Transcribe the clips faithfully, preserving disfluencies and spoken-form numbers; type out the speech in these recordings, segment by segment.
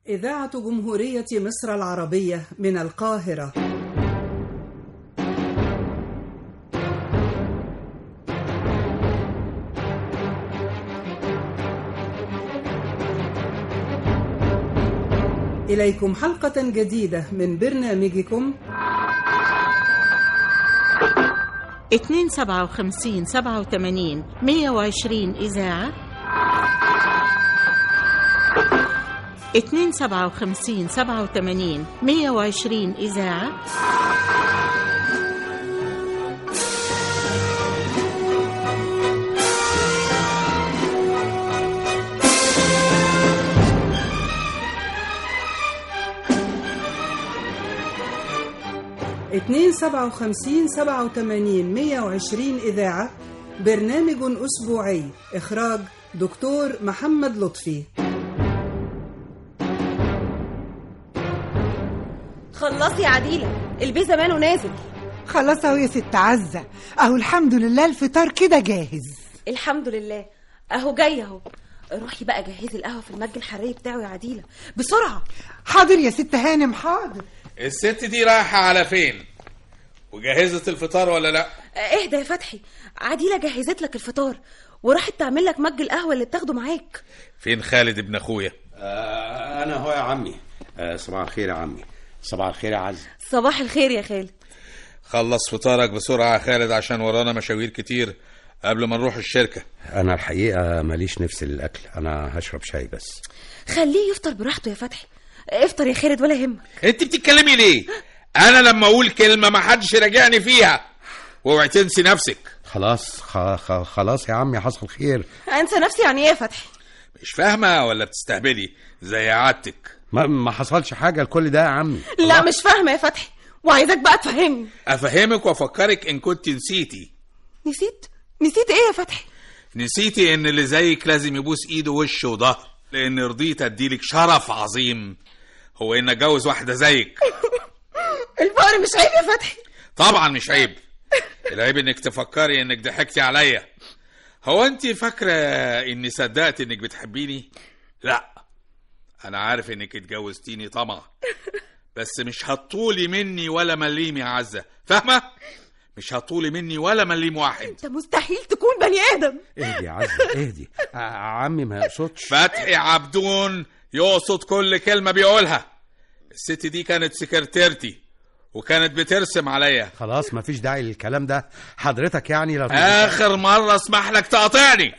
إذاعة جمهورية مصر العربية من القاهرة. إليكم حلقة جديدة من برنامجكم اتنين سبعة وخمسين سبعة وثمانين مية وعشرين إذاعة، اتنين سبعة وخمسين سبعة وثمانين مية وعشرين إذاعة، اتنين سبعة وخمسين سبعة وثمانين مية وعشرين إذاعة. برنامج أسبوعي، إخراج دكتور محمد لطفي. خلصي يا عديلة، البيه زمانه نازل. خلاص اهو يا ست عزة، اهو الحمد لله الفطار كده جاهز. الحمد لله اهو جاي اهو. روحي بقى جهزي القهوة في المج الحراري بتاعه يا عديلة بسرعة. حاضر يا ست هانم حاضر. الست دي رايحة على فين؟ وجهزت الفطار ولا لا؟ اهدى يا فتحي، عديلة جهزت لك الفطار وراحت تعمل لك مج القهوة اللي بتاخده معاك. فين خالد ابن اخويا؟ آه انا هو يا عمي. آه صباح الخير يا عمي. صباح الخير يا عز. صباح الخير يا خالد. خلص فطارك بسرعة يا خالد عشان ورانا مشاوير كتير قبل ما نروح الشركة. انا الحقيقة ماليش نفس للاكل، انا هشرب شاي بس. خليه يفطر براحته يا فتحي. افطر يا خالد ولا يهمك. انت بتتكلمي ليه؟ انا لما اقول كلمة ما حدش راجعني فيها، واوعي تنسي نفسك. خلاص خ... خ... خلاص يا عمي حصل خير. انسى نفسي يعني ايه يا فتحي؟ مش فاهمة ولا بتستهبلي زي عادتك؟ ما, ما حصلش حاجة لكل ده يا عمي. لا مش فاهمة يا فتحي، وعايزك بقى تفهمني. افهمك وافكرك ان كنت نسيتي. نسيت؟ نسيت ايه يا فتحي؟ نسيتي ان اللي زيك لازم يبوس ايده ووشه وظهر، لان رضيت اديلك شرف عظيم هو ان اتجوز واحدة زيك. الفقر مش عيب يا فتحي؟ طبعا مش عيب. العيب انك تفكري انك ضحكتي عليا. هو انت فاكرة اني صدقت انك بتحبيني؟ لا، انا عارف انك اتجوزتيني طمع، بس مش هتطولي مني ولا مليم يا عزة، فاهمة؟ مش هتطولي مني ولا مليم واحد. انت مستحيل تكون بني ادم. اهدي يا عزة اهدي. عمي ما يقصدش. فتحي عبدون يقصد كل كلمة بيقولها. الست دي كانت سكرتيرتي وكانت بترسم عليا. خلاص مفيش داعي للكلام ده حضرتك، يعني لو اخر مرة اسمح لك تقاطعني.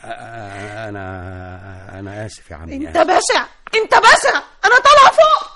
انا انا اسف يا عمي. انت بشع، انت بشع، انا طالعه فوق.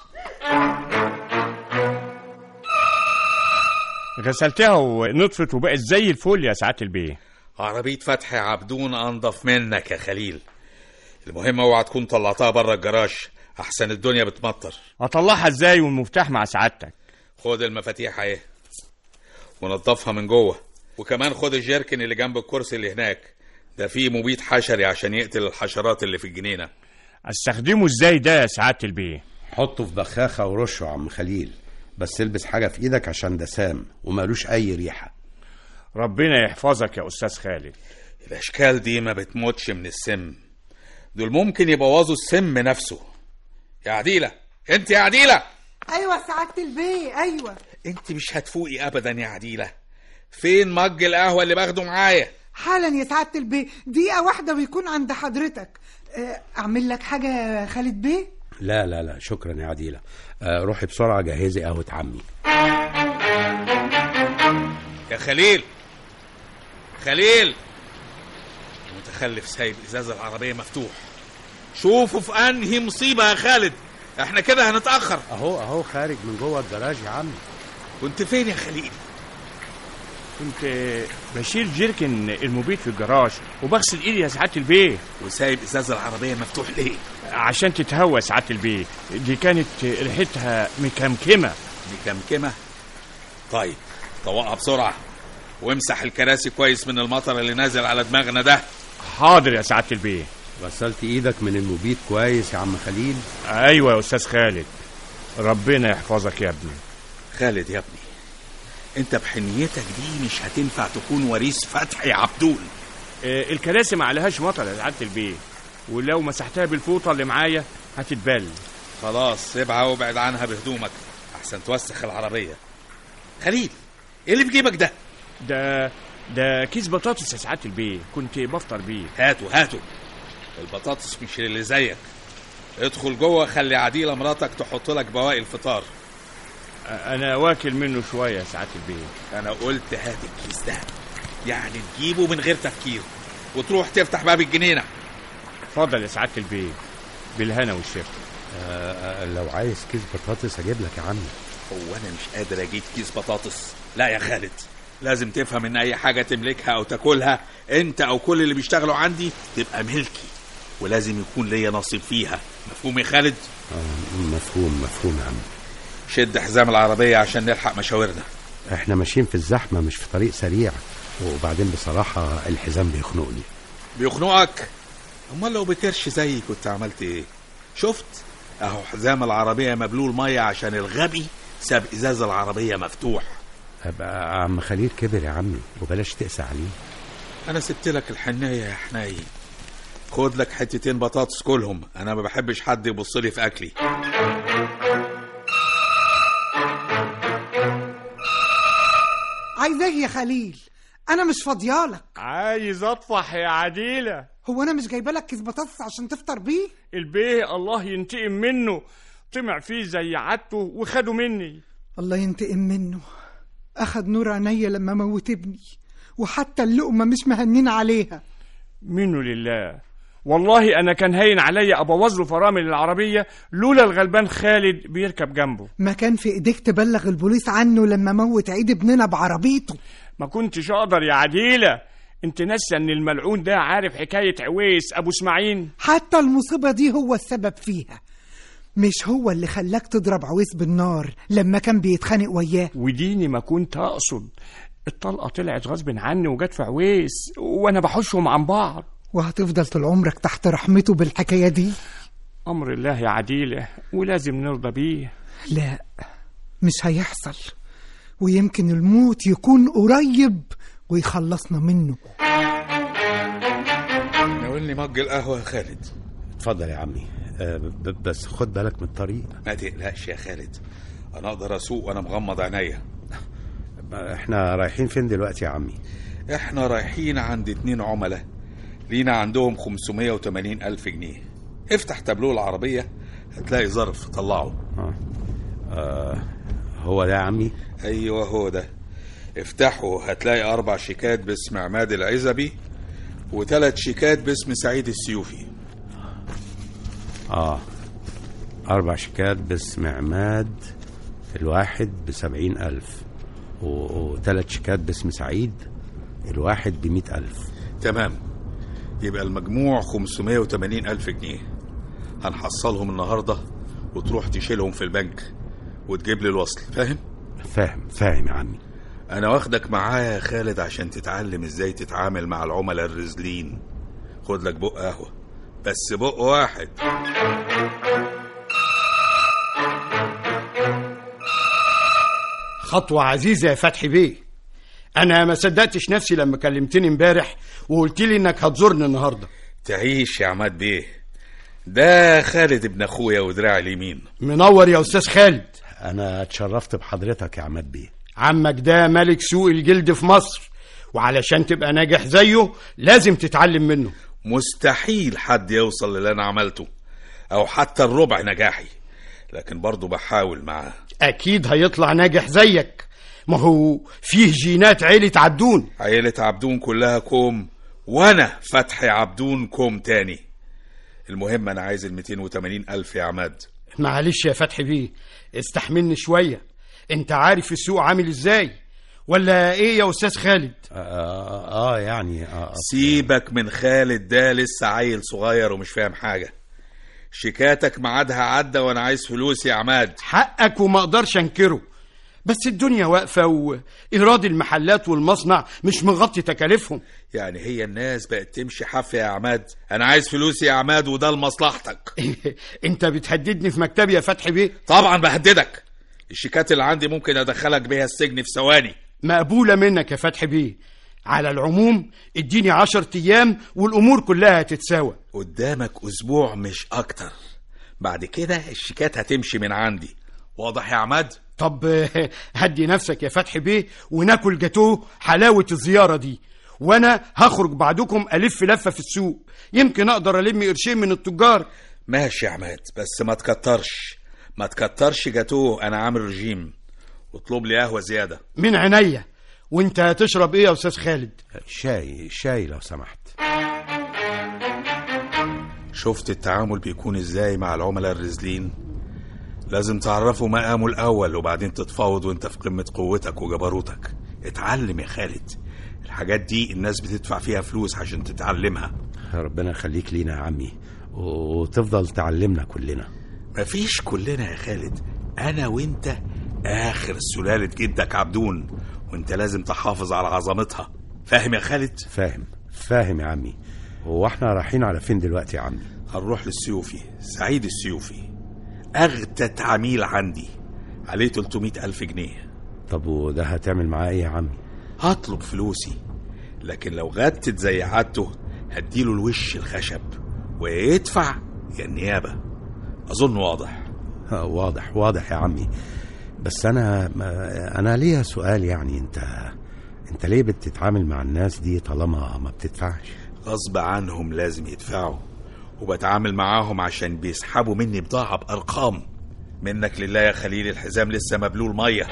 غسلتها ونطفت وبقت زي الفل يا سعادة البيه. عربية فتحي عبدون انضف منك يا خليل. المهم اوعى تكون طلعتها بره الجراج احسن الدنيا بتمطر. اطلعها ازاي والمفتاح مع سعادتك؟ خد المفاتيح اهي ونضفها من جوه، وكمان خد الجيركن اللي جنب الكرسي اللي هناك ده فيه مبيد حشري عشان يقتل الحشرات اللي في الجنينة. استخدمه ازاي ده يا سعادة البيه؟ حطه في بخاخة ورشه يا عم خليل، بس البس حاجة في ايدك عشان ده سام ومالوش اي ريحة. ربنا يحفظك يا استاذ خالد. الاشكال دي ما بتموتش من السم، دول ممكن يبوظوا السم نفسه. يا عديلة، انت يا عديلة. ايوه سعادة البيه ايوه. انت مش هتفوقي ابدا يا عديلة. فين مج القهوة اللي باخده معايا؟ حالا يا سعادة البيه، دقيقة واحدة ويكون عند حضرتك. اعمل لك حاجة يا خالد بيه؟ لا لا لا شكرا يا عديلة. أه روحي بسرعة جهزي قهوة عمي. يا خليل، خليل المتخلف سايب ازاز العربية مفتوح. شوفوا في انهي مصيبة يا خالد، احنا كده هنتأخر. اهو اهو خارج من جوه الجراج يا عمي. كنت فين يا خليل؟ كنت بشيل جيركن المبيد في الجراج وبغسل ايدي يا سعادة البيه. وسايب ازاز العربية مفتوح ليه؟ عشان تتهوى سعادة البيه، دي كانت ريحتها مكمكمة. مكمكمة؟ طيب طوقها بسرعة وامسح الكراسي كويس من المطر اللي نازل على دماغنا ده. حاضر يا سعادة البيه. غسلت ايدك من المبيد كويس يا عم خليل؟ ايوه يا استاذ خالد. ربنا يحفظك يا ابني. خالد يا ابني، انت بحنيتك دي مش هتنفع تكون وريث فتحي عبدون. آه الكراسي ما عليهاش مطر يا سعادة البيه، ولو مسحتها بالفوطة اللي معايا هتتبل. خلاص سيبها وابعد عنها بهدومك احسن توسخ العربيه. خليل، ايه اللي في جيبك ده؟ ده ده كيس بطاطس يا سعاده البيه، كنت بفطر بيه. هاتوا هاتوا، البطاطس مش اللي زيك. ادخل جوه، خلي عديلة مراتك تحط لك بواقي الفطار. انا واكل منه شويه يا سعاده البيه. انا قلت هات الكيس ده، يعني تجيبه من غير تفكير وتروح تفتح باب الجنينه. اتفضل يا سعاده البيه، بالهنا والشفا. آه لو عايز كيس بطاطس اجيب لك يا عمي. هو انا مش قادر اجيب كيس بطاطس؟ لا يا خالد، لازم تفهم ان اي حاجه تملكها او تاكلها انت او كل اللي بيشتغلوا عندي تبقى ملكي، ولازم يكون ليا نصيب فيها. مفهوم يا خالد؟ آه مفهوم مفهوم يا عمي. شد حزام العربيه عشان نلحق مشاورنا. احنا ماشيين في الزحمه مش في طريق سريع، وبعدين بصراحه الحزام بيخنقني. بيخنقك؟ امال لو بكرش زيي كنت عملت ايه؟ شفت اهو حزام العربيه مبلول ميه عشان الغبي ساب ازاز العربيه مفتوح. ابقى عم خليل كبر يا عمي وبلاش تقسى عليه. انا سبت لك الحنيه يا حنين، خد لك حتتين بطاطس كلهم، انا ما بحبش حد يبص لي في اكلي. عايز ايه يا خليل؟ انا مش فاضيالك. عايز اطفح يا عديله. هو انا مش جايبه لك كيس بطاطس عشان تفطر بيه؟ البيه الله ينتقم منه، طمع فيه زي عادته وخده مني. الله ينتقم منه، اخد نور عينيا لما موت ابني، وحتى اللقمه مش مهنين عليها. منه لله، والله انا كان هين عليا ابوظ له فرامل العربيه لولا الغلبان خالد بيركب جنبه. ما كان في ايديك تبلغ البوليس عنه لما موت عيد ابننا بعربيته؟ ما كنتش اقدر يا عديله. انت ناسه ان الملعون ده عارف حكايه عويس ابو اسماعيل؟ حتى المصيبه دي هو السبب فيها، مش هو اللي خلاك تضرب عويس بالنار لما كان بيتخانق وياه؟ وديني ما كنت اقصد، الطلقه طلعت غصب عني وجت في عويس وانا بحوشهم عن بعض. وهتفضل طول عمرك تحت رحمته بالحكايه دي؟ امر الله يا عديله ولازم نرضى بيه. لا مش هيحصل، ويمكن الموت يكون قريب ويخلصنا منه. ناولني مج القهوه يا خالد. اتفضل يا عمي. أه بس خد بالك من الطريق. ما تقلقش يا خالد، انا اقدر اسوق وانا مغمض عينيا. احنا رايحين فين دلوقتي يا عمي؟ احنا رايحين عند اتنين عملاء لينا عندهم خمسمية وتمانين الف جنيه. افتح تابلوه العربيه هتلاقي ظرف، طلعه. آه. آه هو ده يا عمي؟ ايوه هو ده، افتحه هتلاقي اربع شيكات باسم عماد العزبي وثلاث شيكات باسم سعيد السيوفي. اه اربع شيكات باسم عماد، الواحد بسبعين الف، وثلاث شيكات باسم سعيد، الواحد بمئة الف. تمام، يبقى المجموع خمسمية وتمانين الف جنيه. هنحصلهم النهاردة وتروح تشيلهم في البنك وتجيب لي الوصل. فاهم؟ فاهم فاهم يا عمي. انا واخدك معايا يا خالد عشان تتعلم ازاي تتعامل مع العملاء الرزلين. خد لك بق قهوة، بس بق واحد. خطوة عزيزة يا فتحي بيه. أنا ما صدقتش نفسي لما كلمتني امبارح وقلت لي إنك هتزورني النهاردة. تعيش يا عماد بيه، ده خالد ابن أخويا ودراع اليمين. منور يا أستاذ خالد. أنا اتشرفت بحضرتك يا عماد بيه. عمك ده ملك سوق الجلد في مصر، وعلشان تبقى ناجح زيه لازم تتعلم منه. مستحيل حد يوصل للي أنا عملته أو حتى الربع نجاحي، لكن برضو بحاول معاه. أكيد هيطلع ناجح زيك، ما هو فيه جينات عيلة عبدون. عيلة عبدون كلها كوم، وأنا فتحي عبدون كوم تاني. المهم أنا عايز الميتين وتمانين ألف يا عماد. معلش يا فتحي بيه، استحملني شوية. انت عارف السوق عامل ازاي ولا ايه يا أستاذ خالد؟ آه, آه, آه يعني آه سيبك من خالد ده، لسه عيل صغير ومش فاهم حاجة. شيكاتك معادها عدى وانا عايز فلوس يا عماد. حقك وما اقدرش انكره، بس الدنيا واقفة وإيراد المحلات والمصنع مش مغطي تكاليفهم. يعني هي الناس بقت تمشي حافية يا عماد؟ انا عايز فلوس يا عماد وده لمصلحتك. انت بتهددني في مكتبي يا فتحي بيه؟ طبعا بهددك، الشيكات اللي عندي ممكن ادخلك بيها السجن في ثواني. مقبولة منك يا فتحي بيه. على العموم اديني عشر ايام والامور كلها هتتساوى. قدامك اسبوع مش اكتر، بعد كده الشيكات هتمشي من عندي. واضح يا عماد؟ طب هدي نفسك يا فتحي بيه وناكل جاتوه حلاوة الزيارة دي، وانا هخرج بعدكم الف لفة في السوق، يمكن اقدر الم قرشين من التجار. ماشي يا عماد، بس ما تكترش ما تكترش جاتوه، انا عامل رجيم. واطلب لي قهوة زيادة. من عينيا. وانت هتشرب ايه يا استاذ خالد؟ شاي شاي لو سمحت. شفت التعامل بيكون ازاي مع العملاء الرزلين؟ لازم تعرفوا مقامه الاول وبعدين تتفاوض وانت في قمة قوتك وجبروتك. اتعلم يا خالد، الحاجات دي الناس بتدفع فيها فلوس عشان تتعلمها. ربنا يخليك لينا يا عمي وتفضل تعلمنا كلنا. مفيش كلنا يا خالد، انا وانت اخر سلالة جدك عبدون، وانت لازم تحافظ على عظمتها. فاهم يا خالد؟ فاهم فاهم يا عمي. هو احنا رايحين على فين دلوقتي يا عمي؟ هنروح للسيوفي، سعيد السيوفي، اغتت عميل عندي، عليه تلتمية الف جنيه. طب وده هتعمل معاه ايه يا عمي؟ هطلب فلوسي، لكن لو غتت زي عادته هديله الوش الخشب ويدفع يا النيابة. اظن واضح. واضح واضح يا عمي. بس انا انا ليا سؤال، يعني انت انت ليه بتتعامل مع الناس دي طالما ما بتدفعش؟ غصب عنهم لازم يدفعوا، وبتعامل معاهم عشان بيسحبوا مني بضاعة بأرقام. منك لله يا خليل، الحزام لسه مبلول مية.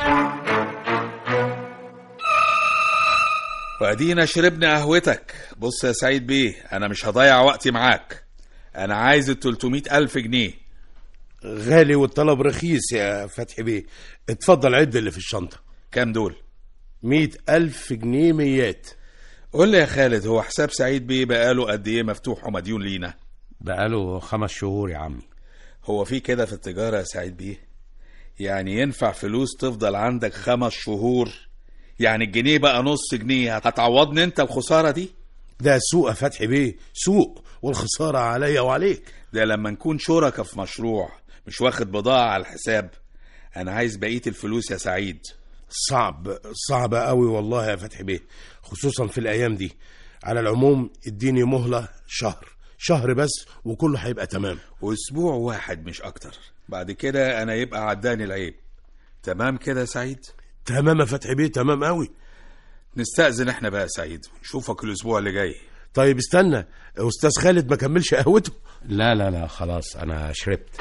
وادينا شربنا قهوتك. بص يا سعيد بيه، انا مش هضيع وقتي معاك، انا عايز التلتمية الف جنيه. غالي والطلب رخيص يا فتحي بيه، اتفضل عد اللي في الشنطة. كام دول؟ مية ألف جنيه ميات. قول لي يا خالد، هو حساب سعيد بيه بقاله قد ايه مفتوح ومديون لينا؟ بقاله خمس شهور يا عمي. هو في كده في التجارة يا سعيد بيه؟ يعني ينفع فلوس تفضل عندك خمس شهور؟ يعني الجنيه بقى نص جنيه، هتعوضني انت الخسارة دي؟ ده سوق يا فتحي بيه، سوق، والخسارة عليا وعليك. ده لما نكون شركة في مشروع، مش واخد بضاعة على الحساب. انا عايز بقية الفلوس يا سعيد. صعب صعب قوي والله يا فتحي بيه، خصوصا في الايام دي. على العموم اديني مهلة شهر شهر بس وكله هيبقى تمام. واسبوع واحد مش اكتر، بعد كده انا يبقى عداني العيب. تمام كده يا سعيد؟ تمام يا فتحي بيه، تمام قوي. نستأذن احنا بقى يا سعيد، نشوفك الاسبوع اللي جاي. طيب استنى، استاذ خالد ما كملش قهوته. لا لا لا خلاص انا شربت.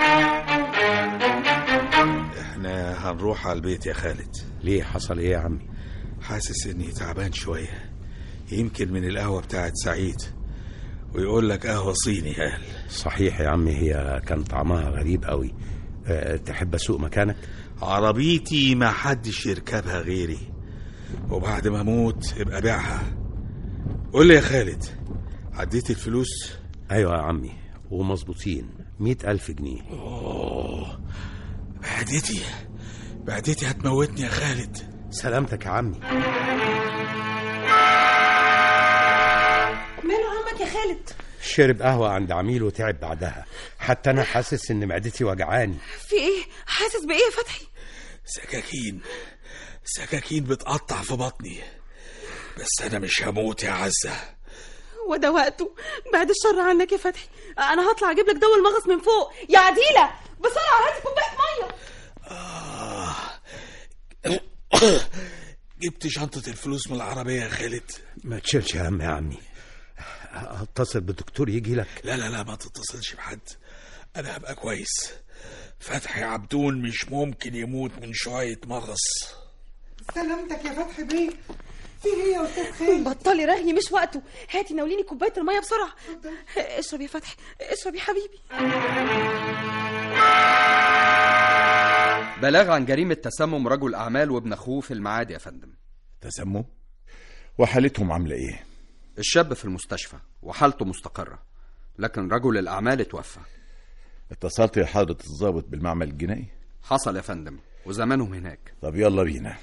احنا هنروح على البيت يا خالد. ليه، حصل ايه يا عمي؟ حاسس اني تعبان شوية، يمكن من القهوة بتاعت سعيد، ويقول لك قهوة صيني قال. صحيح يا عمي، هي كان طعمها غريب قوي. أه تحب اسوق مكانك؟ عربيتي ما حدش يركبها غيري، وبعد ما اموت ابقى بيعها. قول لي يا خالد، عديت الفلوس؟ ايوه يا عمي ومظبوطين، مئة الف جنيه. اوه، بعدتي بعدتي هتموتني يا خالد. سلامتك يا عمي. ماله عمك يا خالد؟ شرب قهوة عند عميل وتعب بعدها، حتى أنا حاسس إن معدتي وجعاني. في إيه؟ حاسس بإيه يا فتحي؟ سكاكين سكاكين بتقطع في بطني، بس أنا مش هموت يا عزة. وده وقته، بعد الشر عنك يا فتحي. أنا هطلع أجيب لك دواء المغص من فوق. يا عديلة بسرعة هاتي كوباية مية. آه. جبت شنطة الفلوس من العربية يا خالد؟ ما تشيلش هم يا عمي، اتصل بالدكتور يجي لك. لا لا لا ما تتصلش بحد، انا هبقى كويس. فتحي عبدون مش ممكن يموت من شوية مغص. سلامتك يا فتحي بيه. في ايه يا استاذ خالد؟ بطلي رغي، مش وقته. هاتي ناوليني كوباية المية بسرعة. اشرب يا فتحي، اشرب يا حبيبي. بلاغ عن جريمة تسمم رجل أعمال وابن أخوه في المعادي يا فندم. تسمم؟ وحالتهم عاملة إيه؟ الشاب في المستشفى وحالته مستقرة، لكن رجل الأعمال اتوفى. اتصلت يا حضرة الضابط بالمعمل الجنائي؟ حصل يا فندم، وزمانهم هناك. طب يلا بينا.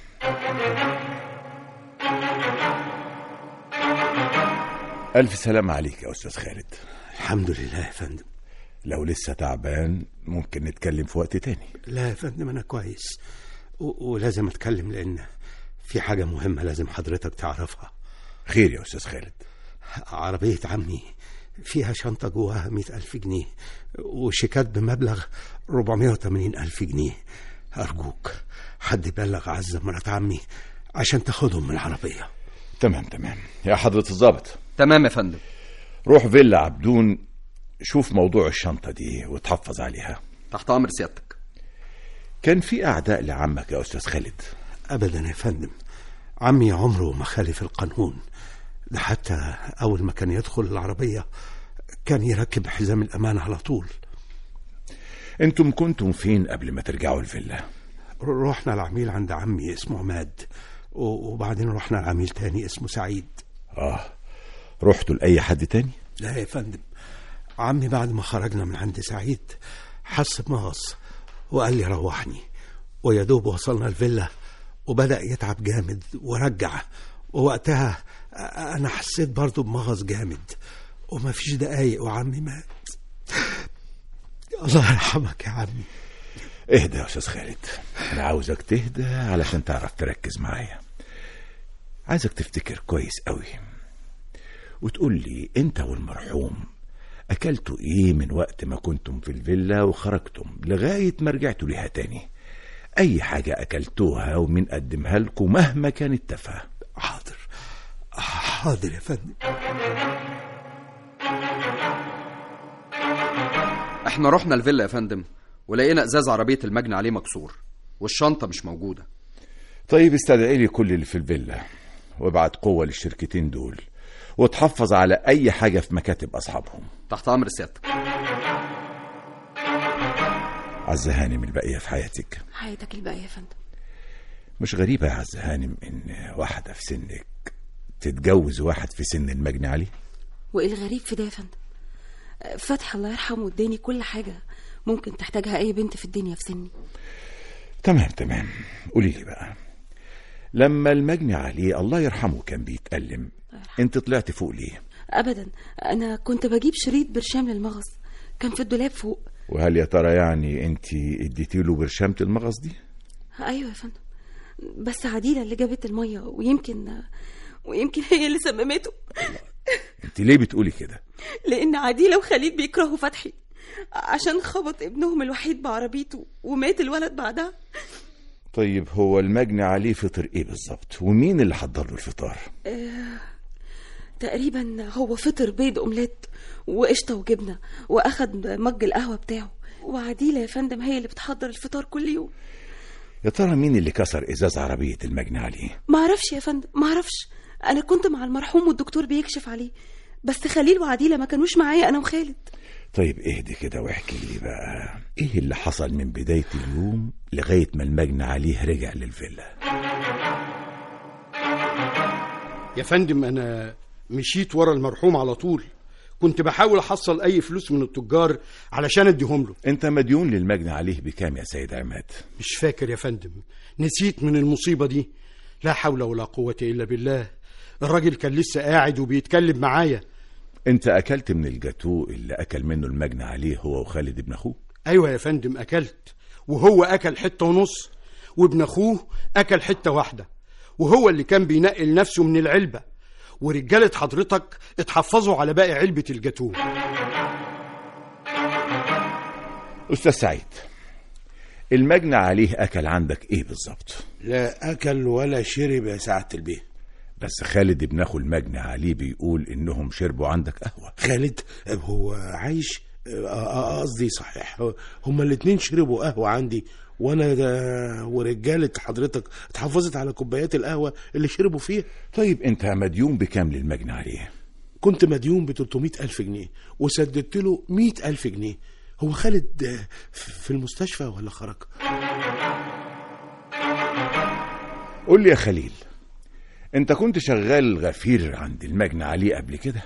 ألف سلام عليك يا أستاذ خالد. الحمد لله يا فندم. لو لسه تعبان ممكن نتكلم في وقت تاني. لا يا فندم أنا كويس، و- ولازم أتكلم لأن في حاجة مهمة لازم حضرتك تعرفها. خير يا أستاذ خالد؟ عربية عمي فيها شنطة جواها مئة ألف جنيه وشيكات بمبلغ ربعمائة وثمانين ألف جنيه. أرجوك حد يبلغ عزة مرات عمي عشان تاخدهم من العربية. تمام تمام يا حضرة الضابط. تمام يا فندم. روح فيلا عبدون، شوف موضوع الشنطة دي وتحفظ عليها. تحت أمر سيادتك. كان في أعداء لعمك يا أستاذ خالد؟ أبدا يا فندم، عمي عمره ما خالف القانون، ده حتى أول ما كان يدخل العربية كان يركب حزام الأمان على طول. انتم كنتم فين قبل ما ترجعوا الفيلا؟ رحنا العميل عند عمي اسمه عماد، وبعدين رحنا العميل تاني اسمه سعيد. آه رحتوا لأي حد تاني؟ لا يا فندم، عمي بعد ما خرجنا من عند سعيد حس بمغص وقال لي روحني، ويدوب وصلنا الفيلا وبدأ يتعب جامد ورجع، ووقتها أنا حسيت برضو بمغص جامد، وما فيش دقايق وعمي مات. الله يرحمك يا عمي. اهدى يا أستاذ خالد، أنا عاوزك تهدى علشان تعرف تركز معايا. عايزك تفتكر كويس قوي وتقول لي انت والمرحوم أكلتوا إيه من وقت ما كنتم في الفيلا وخرجتم لغاية ما رجعتوا ليها تاني. أي حاجة أكلتوها ومن قدمها لكم مهما كانت تافهة. حاضر حاضر يا فندم. احنا رحنا الفيلا يا فندم ولقينا ازاز عربية المجني عليه مكسور والشنطة مش موجودة. طيب استدعي لي كل اللي في الفيلا وابعت قوة للشركتين دول وتحفظ على أي حاجة في مكاتب أصحابهم. تحت أمر سيادتك. عزة هانم، البقية في حياتك. حياتك الباقية يا فندم. مش غريبة يا عزة هانم إن واحدة في سنك تتجوز واحد في سن المجني عليه؟ وإيه الغريب في ده يا فندم؟ فتح الله يرحمه اداني كل حاجة ممكن تحتاجها أي بنت في الدنيا في سني. تمام تمام. قولي لي بقى، لما المجني عليه الله يرحمه كان بيتألم انت طلعت فوق ليه؟ أبدا، أنا كنت بجيب شريط برشام للمغص كان في الدولاب فوق. وهل يا ترى يعني انت اديتي له برشامة المغص دي؟ أيوة يا فندم، بس عديلة اللي جابت المية ويمكن ويمكن هي اللي سممته. انت ليه بتقولي كده؟ لأن عديلة وخليل بيكرهوا فتحي عشان خبط ابنهم الوحيد بعربيته ومات الولد بعدها. طيب هو المجني عليه فطر ايه بالظبط ومين اللي حضر له الفطار؟ آه، تقريبا هو فطر بيض اومليت وقشطه وجبنه واخد مج القهوه بتاعه، وعديله يا فندم هي اللي بتحضر الفطار كل يوم. يا ترى مين اللي كسر ازاز عربيه المجني عليه؟ ما اعرفش يا فندم، ما اعرفش. انا كنت مع المرحوم والدكتور بيكشف عليه، بس خليل وعديله ما كانوش معايا انا وخالد. طيب اهدي كده واحكي لي بقى ايه اللي حصل من بدايه اليوم لغايه ما المجني عليه رجع للفيلا. يا فندم انا مشيت ورا المرحوم على طول، كنت بحاول احصل اي فلوس من التجار علشان اديهم له. انت مديون للمجني عليه بكام يا سيد عماد؟ مش فاكر يا فندم، نسيت من المصيبه دي. لا حول ولا قوه الا بالله، الراجل كان لسه قاعد وبيتكلم معايا. انت اكلت من الجاتو اللي اكل منه المجني عليه هو وخالد ابن اخوه؟ ايوه يا فندم اكلت، وهو اكل حته ونص وابن اخوه اكل حته واحده، وهو اللي كان بينقل نفسه من العلبه، ورجاله حضرتك اتحفظوا على باقي علبه الجاتو. استاذ سعيد، المجني عليه اكل عندك ايه بالظبط؟ لا اكل ولا شرب يا سعاده البيه. بس خالد ابن اخو المجني عليه بيقول انهم شربوا عندك قهوه. خالد هو عايش؟ قصدي صحيح هما الاتنين شربوا قهوه عندي، وانا ده ورجاله حضرتك اتحفظت على كوبايات القهوه اللي شربوا فيها. طيب انت مديون بكام للمجني عليه؟ كنت مديون ب ثلاثمائة ألف جنيه وسددت له مئة ألف جنيه. هو خالد في المستشفى ولا خرج؟ قول لي يا خليل، انت كنت شغال غفير عند المجني عليه قبل كده؟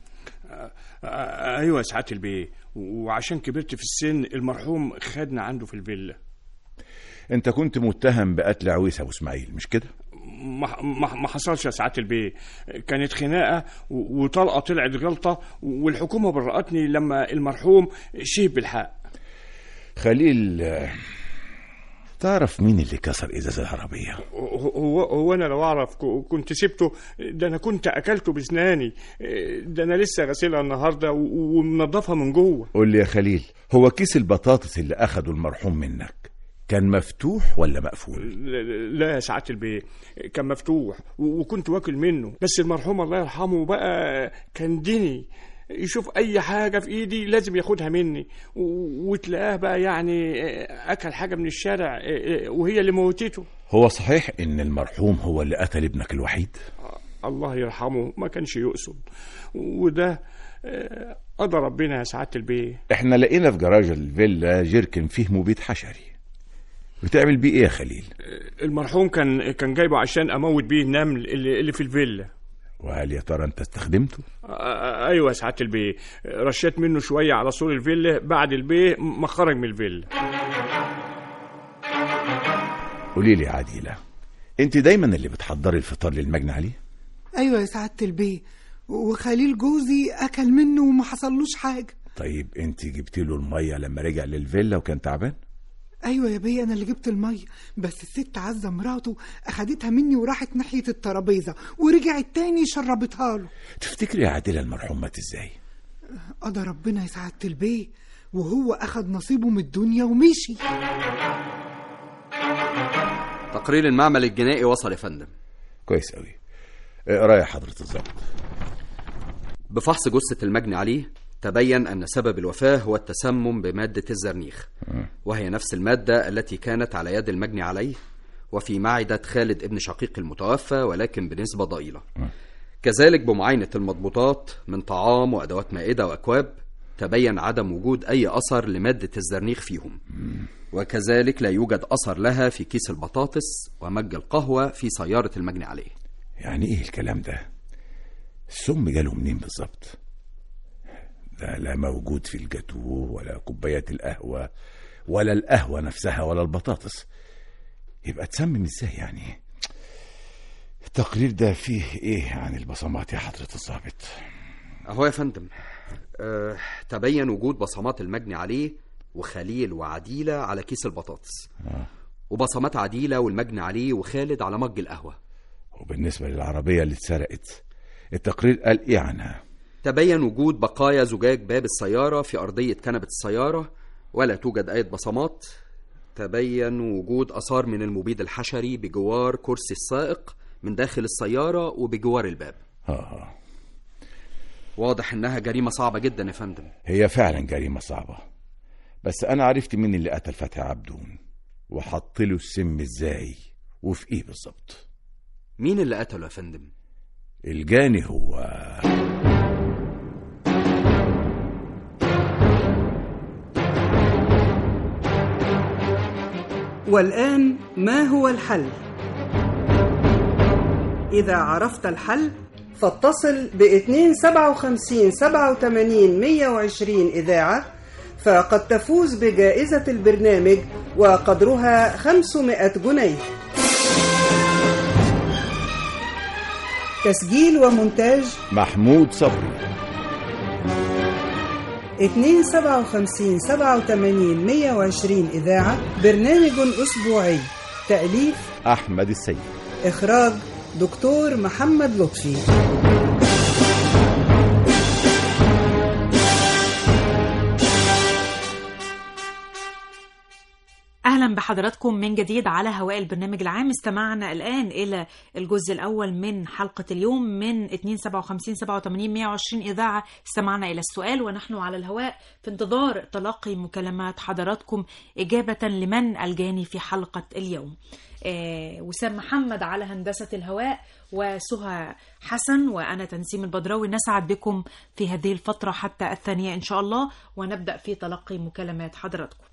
ايوه يا سعاده البيه، وعشان كبرت في السن المرحوم خدنا عنده في الفيلا. انت كنت متهم بقتل عويس ابو اسماعيل مش كده؟ ما ما حصلش يا سعاده البيه، كانت خناقه وطلقه طلعت غلطه والحكومه برأتني لما المرحوم شهد بالحق. خليل تعرف مين اللي كسر ازاز العربيه؟ هو هو انا لو اعرف ك- كنت سبته، ده انا كنت اكلته بسناني، ده انا لسه غسيلها النهارده و- ومنضفها من جوه. قول لي يا خليل، هو كيس البطاطس اللي اخده المرحوم منك كان مفتوح ولا مقفول؟ لا- لا يا سعاده البيه، كان مفتوح و- وكنت واكل منه، بس المرحوم الله يرحمه بقى كان ديني، يشوف اي حاجه في ايدي لازم ياخدها مني، و- وتلاقاه بقى يعني اكل حاجه من الشارع وهي اللي موتته. هو صحيح ان المرحوم هو اللي قتل ابنك الوحيد؟ الله يرحمه ما كانش يقصد، وده آه، قضى ربنا يا سعاده البيه. احنا لقينا في جراج الفيلا جيركن فيه مبيد حشري، بتعمل بيه ايه يا خليل؟ المرحوم كان كان جايبه عشان اموت بيه النمل اللي, اللي في الفيلا. وهل يا ترى انت استخدمته؟ آه، ايوه يا سعاده البيه، رشيت منه شويه على سور الفيلا بعد البيه ما خرج من الفيلا. قولي لي يا عديله، انت دايما اللي بتحضري الفطار للمجني عليه؟ ايوه يا سعاده البيه، وخليل جوزي اكل منه وما حصلوش حاجه. طيب انت جبتي له الميه لما رجع للفيلا وكان تعبان؟ ايوه يا بيه، انا اللي جبت الميه، بس الست عزه مراته اخدتها مني وراحت ناحيه الترابيزه ورجعت تاني شربتها له. تفتكري يا عادله المرحوم مات ازاي؟ قضى ربنا يا سعاده البيه، وهو اخد نصيبه من الدنيا ومشي. تقرير المعمل الجنائي وصل يا فندم. كويس قوي، اقرا يا حضره الضابط. بفحص جثة المجني عليه تبين أن سبب الوفاة هو التسمم بمادة الزرنيخ، وهي نفس المادة التي كانت على يد المجني عليه وفي معدة خالد ابن شقيق المتوفى، ولكن بنسبة ضئيلة. كذلك بمعاينة المضبوطات من طعام وأدوات مائدة وأكواب تبين عدم وجود أي أثر لمادة الزرنيخ فيهم، وكذلك لا يوجد أثر لها في كيس البطاطس ومج القهوة في سيارة المجني عليه. يعني ايه الكلام ده؟ السم جاله منين بالظبط؟ ده لا موجود في الجاتوه ولا كوبايات القهوة ولا القهوة نفسها ولا البطاطس، يبقى تسمم ازاي يعني؟ التقرير ده فيه ايه عن البصمات يا حضرة الضابط؟ أهو يا فندم، أه تبين وجود بصمات المجني عليه وخليل وعديلة على كيس البطاطس، آه. وبصمات عديلة والمجني عليه وخالد على مج القهوة. وبالنسبة للعربية اللي اتسرقت، التقرير قال ايه عنها؟ تبين وجود بقايا زجاج باب السيارة في أرضية كنبة السيارة، ولا توجد أي بصمات. تبين وجود آثار من المبيد الحشري بجوار كرسي السائق من داخل السيارة وبجوار الباب. آه. واضح إنها جريمة صعبة جدا يا فندم. هي فعلا جريمة صعبة، بس أنا عرفت مين اللي قتل فتحي عبدون وحط له السم ازاي وفي ايه بالظبط. مين اللي قتله يا فندم؟ الجاني هو والآن ما هو الحل؟ إذا عرفت الحل فاتصل باتنين سبعة وخمسين سبعة وثمانين مية وعشرين إذاعة، فقد تفوز بجائزة البرنامج وقدرها خمسمائة جنيه. تسجيل ومونتاج محمود صبري. اتنين سبعة وخمسين سبعة وثمانين مية وعشرين إذاعة، برنامج أسبوعي، تأليف أحمد السيد، إخراج دكتور محمد لطفي. أهلا بحضراتكم من جديد على هواء البرنامج العام. استمعنا الآن إلى الجزء الأول من حلقة اليوم من اتنين سبعة وخمسين سبعة وثمانين مية وعشرين إذاعة. استمعنا إلى السؤال ونحن على الهواء في انتظار تلقي مكالمات حضراتكم إجابة لمن الجاني في حلقة اليوم. آه وسام محمد على هندسة الهواء، وسهى حسن، وأنا تنسيم البدراوي. نسعد بكم في هذه الفترة حتى الثانية إن شاء الله، ونبدأ في تلقي مكالمات حضراتكم.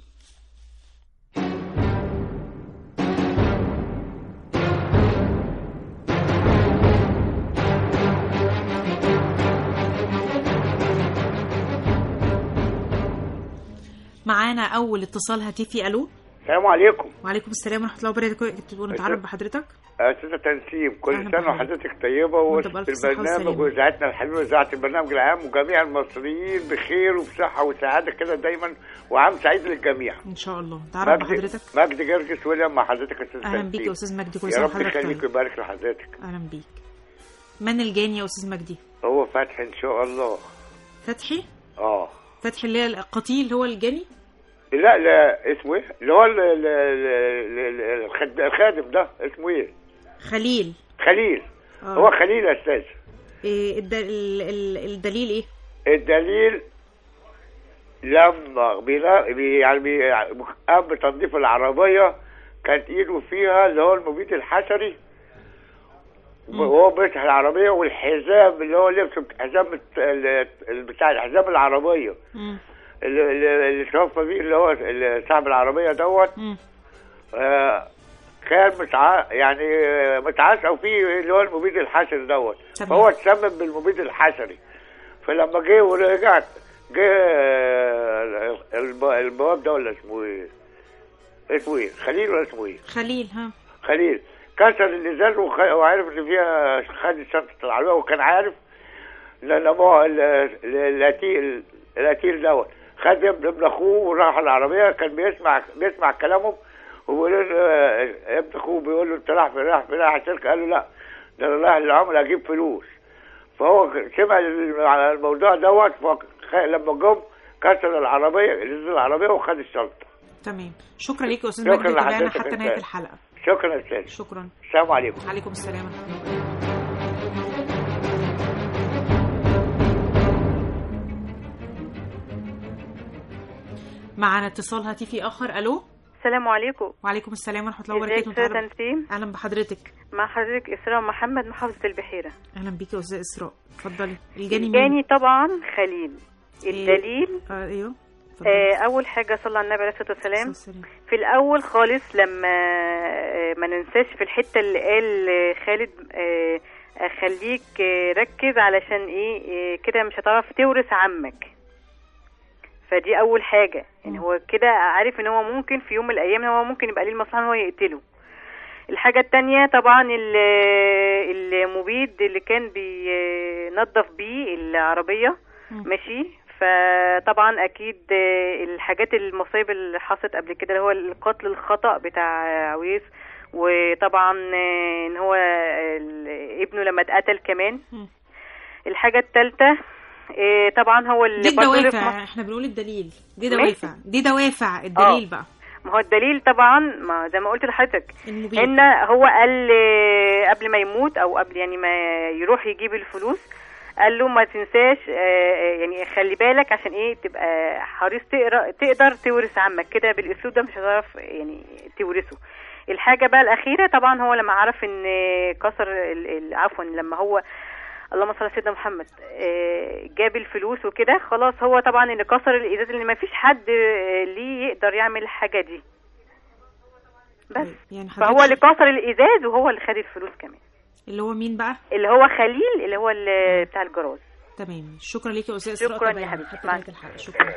معانا أول اتصال هاتفي. ألو. السلام عليكم. وعليكم السلام ورحمه الله وبركاته. نتعرف بحضرتك؟ استاذه تنسيم، كل سنه وحضرتك طيبه ووسط البرنامج واذاعتنا الحبيبه اذاعه البرنامج العام وجميع المصريين بخير وبصحه وسعاده كده دايما وعام سعيد للجميع ان شاء الله. نتعرف بحضرتك؟ مجدي جرجس ويليام مع حضرتك استاذ تنسيم. اهلا بيك يا استاذ مجدي، كل سنه وحضرتك طيب. يا رب يخليك ويبارك لحضرتك. اهلا بيك. من الجاني يا استاذ مجدي؟ هو فتحي ان شاء الله. فتحي؟ اه فتحي اللي هي القتيل هو الجاني؟ لا لا اسمه ايه؟ اللي هو الخادم ده اسمه ايه؟ خليل. خليل آه. هو خليل يا استاذ. إيه الدليل ايه؟ الدليل لما بيلا بي يعني قام بتنظيف العربيه كانت ايده فيها اللي هو المبيد الحشري وهو بيفتح العربيه والحزام اللي هو لبسه حزام بتاع الحزام العربيه م. اللي اللي توفى بيه اللي هو صاحب العربيه دوت آه كان متع يعني متعشق فيه اللي هو المبيد الحشري دوت، فهو اتسمم بالمبيد الحشري. فلما جه ورجع جه البواب ده ولا اسمه ايه؟ اسمه ايه؟ خليل ولا اسمه ايه؟ خليل. ها خليل كسر الازاز وعارف ان فيها خد شنطه العربيه وكان عارف لما القتيل القتيل دوت خد ابن اخوه وراح العربيه كان بيسمع بيسمع كلامهم وبيقول ابن اخوه بيقول له انت رايح فين رايح فين رايح الشركه؟ قال له لا ده انا رايح للعملاء اجيب فلوس. فهو سمع على الموضوع دوت لما جم كسر العربيه نزل العربيه وخد الشنطه. تمام، شكرا ليك يا استاذ مجدي، تابعنا حتى نهايه الحلقه. شكرا يا استاذ. شكرا. السلام عليكم. وعليكم السلام. معنا اتصال هاتفي اخر. الو. السلام عليكم. وعليكم السلام ورحمه الله وبركاته. ازيك يا تنسيم؟ اهلا بحضرتك. مع حضرتك اسراء محمد محافظه البحيره. اهلا بيكي يا استاذه اسراء، اتفضلي. الجاني الجاني طبعا خليل. الدليل آه ايوه آه اول حاجه صلى على النبي عليه الصلاه والسلام. في الاول خالص لما آه ما ننساش في الحته اللي قال آه خالد آه اخليك آه ركز علشان ايه آه كده مش هتعرف تورث عمك. فدي اول حاجه، يعني هو كده عارف ان هو ممكن في يوم من الايام هو ممكن يبقى ليه المصلحه ان هو يقتله. الحاجه الثانيه طبعا المبيد اللي كان بينظف بيه العربيه ماشي. فطبعا اكيد الحاجات المصايب اللي حصلت قبل كده اللي هو القتل الخطأ بتاع عويس، وطبعا ان هو ابنه لما اتقتل كمان. الحاجه الثالثه إيه طبعا هو اللي دي الدوافع. احنا بنقول الدليل دي دوافع دي دوافع الدليل أوه. بقى ما هو الدليل طبعا ما زي ما قلت لحضرتك ان هو قال قبل ما يموت او قبل يعني ما يروح يجيب الفلوس قال له ما تنساش يعني خلي بالك عشان ايه تبقى حريص تقرا تقدر تورث عمك كده بالاسلوب ده مش هتعرف يعني تورثه. الحاجه بقى الاخيره طبعا هو لما عرف ان كسر عفوا لما هو اللهم صل على سيدنا محمد جاب الفلوس وكده خلاص هو طبعا اللي كسر الازاز اللي ما فيش حد ليه يقدر يعمل الحاجه دي بس يعني فهو اللي كسر الازاز وهو اللي خد الفلوس كمان. اللي هو مين بقى؟ اللي هو خليل اللي هو اللي بتاع الجراج. تمام، شكرا ليكي يا استاذ اسراء. شكرا يا حبيبتي. حتى نهايه الحلقه. شكرا.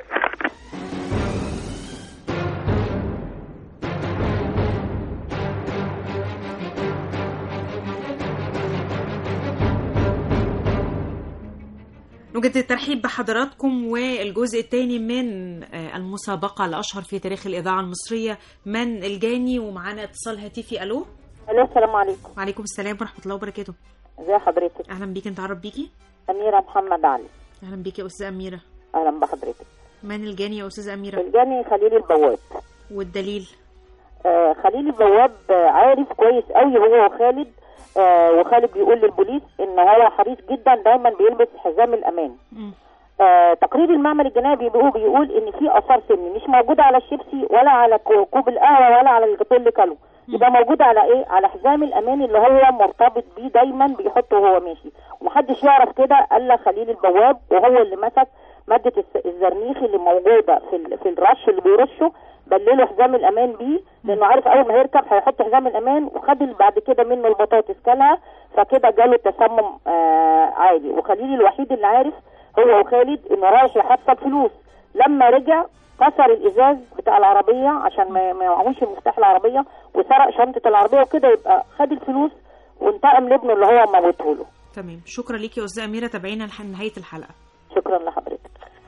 نجدد الترحيب بحضراتكم والجزء الثاني من المسابقة الأشهر في تاريخ الإذاعة المصرية من الجاني، ومعانا اتصال هاتفي. ألو. ألو السلام عليكم. وعليكم السلام ورحمة الله وبركاته. ازي حضرتك؟ أهلا بيكي. نتعرف بيكي؟ أميرة محمد علي. أهلا بيكي يا أستاذة أميرة. أهلا بحضرتك. من الجاني يا أستاذة أميرة؟ الجاني خليل البواب. والدليل؟ آه خليل البواب عارف كويس قوي هو وخالد آه وخالد بيقول للبوليس ان هو حريص جدا دايما بيلبس حزام الامان. آه تقرير المعمل الجنائي بيقول بيقول ان في اثار سن مش موجوده على الشيبسي ولا على كوب القهوه ولا على الغطاء اللي كله، يبقى موجود على ايه؟ على حزام الامان اللي هو مرتبط بيه دايما بيحطه وهو ماشي، ومحدش يعرف كده الا خليل البواب، وهو اللي مسك ماده الزرنيخ اللي موجوده في في الرش اللي بيرشه بلله حزام الامان بيه، لانه عارف اول ما هيركب هيحط حزام الامان، وخد بعد كده منه البطاطس كلها فكده جاله تسمم آه عالي. وخليل الوحيد اللي عارف هو وخالد انه رايح يحصل فلوس، لما رجع كسر الازاز بتاع العربيه عشان ما ما معهوش مفتاح العربيه، وسرق شنطه العربيه وكده، يبقى خد الفلوس وانتقم لابنه اللي هو موته له. تمام، شكرا ليكي يا استاذه اميره، تابعينا لنهايه الحلقه. شكرا لحضرتك.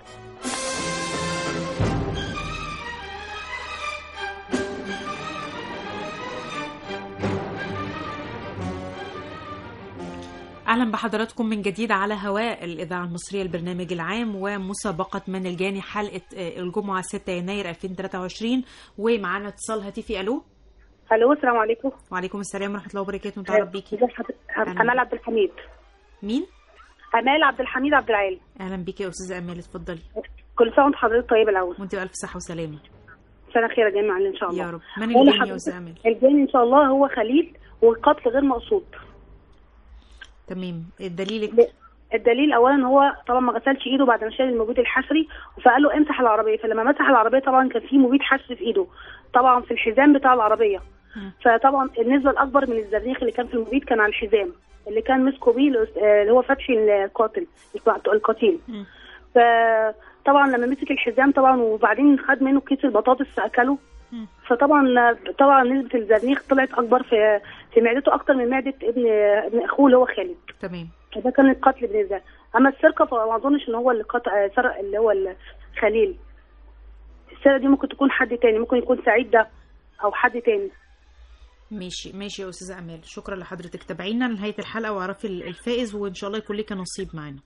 أهلا بحضراتكم من جديد على هواء الإذاعة المصرية البرنامج العام ومسابقة من الجاني حلقة الجمعة ستة يناير ألفين وثلاثة وعشرين، ومعانا اتصال هاتفي. ألو. ألو، السلام عليكم. وعليكم السلام ورحمة الله وبركاته. نتعرف بيكي. أمال عبد الحميد. مين؟ أمال عبد الحميد عبد العالي. أهلا بيكي يا أستاذة أمال، اتفضلي. كل سنة وأنت حضرتك طيبة الأول. وأنت بألف صحة وسلامة. سنة خير جميعا إن شاء الله. يا رب. من الجاني يا أستاذة أمال؟ الجاني إن شاء الله هو خليل، والقتل غير مقصود. تمام، الدليل الدليل اولا هو طبعا ما غسلش ايده بعد ما شال المبيد الحشري، فقال له امسح العربيه، فلما مسح العربيه طبعا كان في مبيد حشري في ايده طبعا في الحزام بتاع العربيه. م. فطبعا النسبه الاكبر من الزرنيخ اللي كان في المبيد كان على الحزام اللي كان مسكه بيه اللي هو فتحي القاتل القتيل. فطبعا لما مسك الحزام طبعا وبعدين خد منه كيس البطاطس فاكله، فطبعا طبعا نسبه الزرنيخ طلعت اكبر في في معدته اكتر من معده ابن ابن اخوه اللي هو خالد. تمام. ده كان القتل بالنسبه. اما السرقه فما اظنش ان هو اللي قطع سرق اللي هو خليل. السرقه دي ممكن تكون حد تاني، ممكن يكون سعيد ده او حد تاني. ماشي ماشي يا استاذه امال، شكرا لحضرتك. تابعينا لنهايه الحلقه واعرفي الفائز وان شاء الله يكون لك نصيب معانا.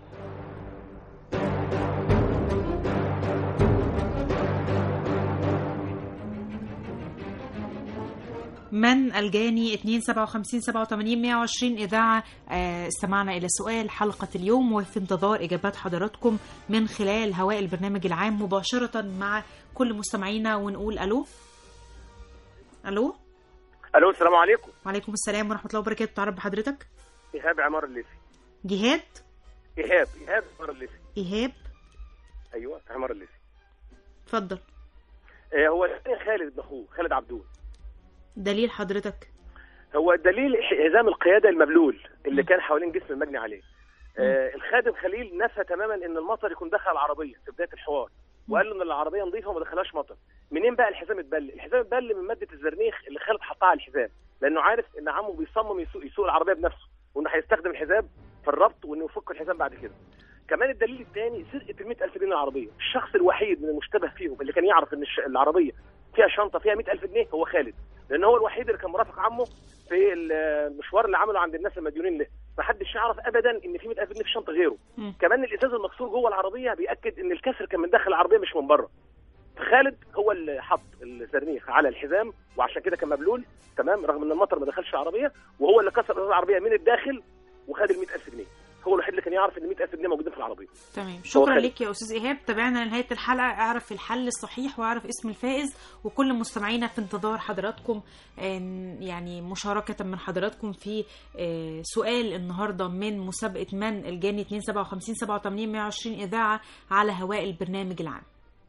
من الجاني اتنين سبعة وخمسين سبعة وتمانين مية وعشرين إذاعة. آه استمعنا إلى سؤال حلقة اليوم وفي انتظار إجابات حضراتكم من خلال هواء البرنامج العام مباشرة مع كل مستمعينا. ونقول ألو. ألو. ألو، السلام عليكم. وعليكم السلام ورحمة الله وبركاته. تعرف بحضرتك؟ إيهاب عمار الليثي. جهاد؟ إيهاب إيهاب عمار الليثي. إيهاب؟ أيوه عمار الليثي. اتفضل. آه هو خالد ابن أخوه خالد عبدون. دليل حضرتك؟ هو الدليل حزام القيادة المبلول اللي م. كان حوالين جسم المجني عليه. آه الخادم خليل نفى تماما ان المطر يكون دخل العربية في بداية الحوار، وقال له ان العربية نظيفة وما دخلهاش مطر. منين بقى الحزام اتبل؟ الحزام اتبل من مادة الزرنيخ اللي خالد حطها على الحزام، لانه عارف ان عمه بيصمم يسوق, يسوق العربية بنفسه، وانه هيستخدم الحزام في الربط وانه يفك الحزام بعد كده. كمان الدليل الثاني سرقة ال مئة ألف جنيه العربية. الشخص الوحيد من المشتبه فيهم اللي كان يعرف ان العربية فيها شنطة فيها مئة ألف جنيه هو خالد، لان هو الوحيد اللي كان مرافق عمه في المشوار اللي عمله عند الناس المديونين له. ما حدش يعرف ابدا ان في مئة ألف جنيه في الشنطه غيره. م. كمان الازاز المكسور جوه العربيه بياكد ان الكسر كان من داخل العربيه مش من بره. خالد هو اللي حط الزرنيخ على الحزام وعشان كده كان مبلول تمام، رغم ان المطر ما دخلش العربيه، وهو اللي كسر العربيه من الداخل وخد ال مئة ألف جنيه. هو الوحيد اللي كان يعرف ان مئة ألف جنيه موجودين في العربيه. تمام، شكرا لك يا استاذ ايهاب. تابعنا لنهايه الحلقه، اعرف الحل الصحيح واعرف اسم الفائز، وكل مستمعينا في انتظار حضراتكم يعني مشاركه من حضراتكم في سؤال النهارده من مسابقه من الجاني اتنين سبعة وخمسين سبعة وتمانين مية وعشرين اذاعه على هواء البرنامج العام.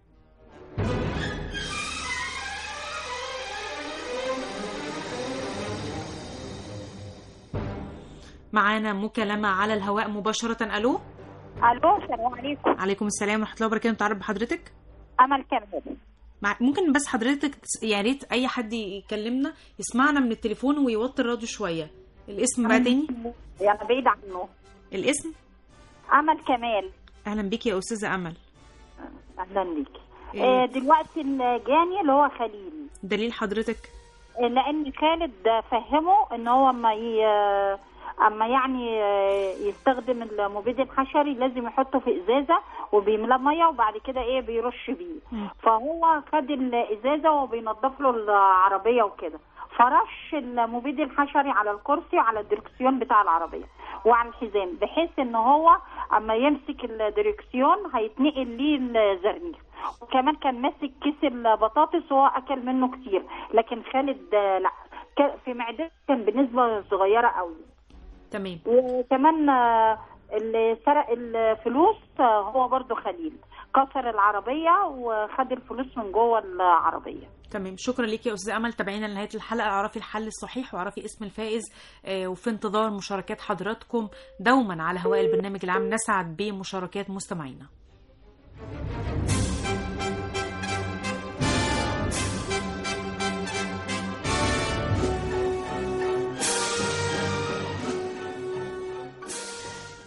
معانا مكالمة على الهواء مباشرة. ألو. ألو، السلام عليكم. عليكم السلام ورحمة الله وبركاته. نتعرف بحضرتك؟ أمل كامل. ممكن بس حضرتك يا ريت أي حد يكلمنا يسمعنا من التليفون ويوطي الراديو شوية. الاسم بقى تاني؟ يعني بعيد عنه. الاسم؟ أمل كمال. أهلا بيكي يا أستاذة أمل. أهلا بيكي. إيه؟ دلوقتي الجاني اللي هو خليل. دليل حضرتك؟ لأن خالد فهمه إن هو ما ي... اما يعني يستخدم المبيد الحشري لازم يحطه في ازازه وبيملاه ميه وبعد كده ايه بيرش بيه. م. فهو خد الازازه وبينضف له العربيه وكده، فرش المبيد الحشري على الكرسي وعلى الدركسيون بتاع العربيه وعلى الحزام، بحيث ان هو اما يمسك الدركسيون هيتنقل ليه الزرنيخ. وكمان كان ماسك كيس البطاطس وهو اكل منه كتير، لكن خالد لا، في معدته كان بنسبه صغيره قوي. تمام. وكمان اللي سرق الفلوس هو برضو خليل، كسر العربية وخد الفلوس من جوه العربية. تمام، شكرا ليكي يا أستاذة أمل. تابعينا لنهاية الحلقة، اعرفي الحل الصحيح واعرفي اسم الفائز، وفي انتظار مشاركات حضراتكم دوما على هواء البرنامج العام. نسعد بمشاركات مستمعينا.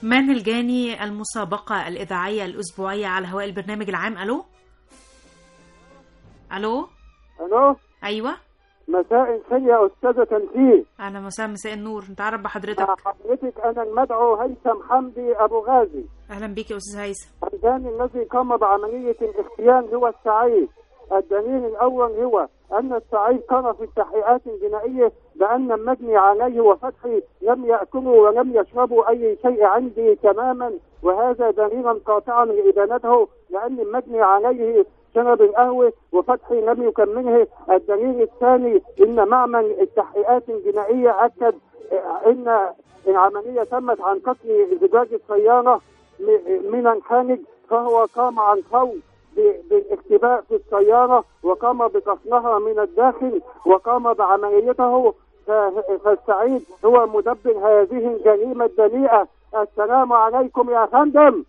من الجاني المسابقة الإذاعية الأسبوعية على هواء البرنامج العام؟ ألو ألو ألو أيوة مساء الخير يا أستاذة تنسيق. أهلا مساء مساء النور. نتعرف بحضرتك. مع حضرتك أنا المدعو هيثم حمدي أبو غازي. أهلا بك يا أستاذ هيثم. الجاني الذي قام بعملية الاختيان هو السعيد. الدليل الأول هو أن السعيد قام في التحقيقات الجنائية بأن المجني عليه وفتحي لم يأكلوا ولم يشربوا أي شيء عندي تماما، وهذا دليلا قاطعا لإدانته، لأن المجني عليه شرب القهوة وفتحي لم يكمله. الدليل الثاني ان معمل التحقيقات الجنائية اكد ان العملية تمت عن قتل زجاج السيارة من الخارج، فهو قام عن فور بالاختباء في السيارة وقام بقصلها من الداخل وقام بعمليته، فالسعيد هو مدبر هذه الجريمة الدنيئة. السلام عليكم يا فندم.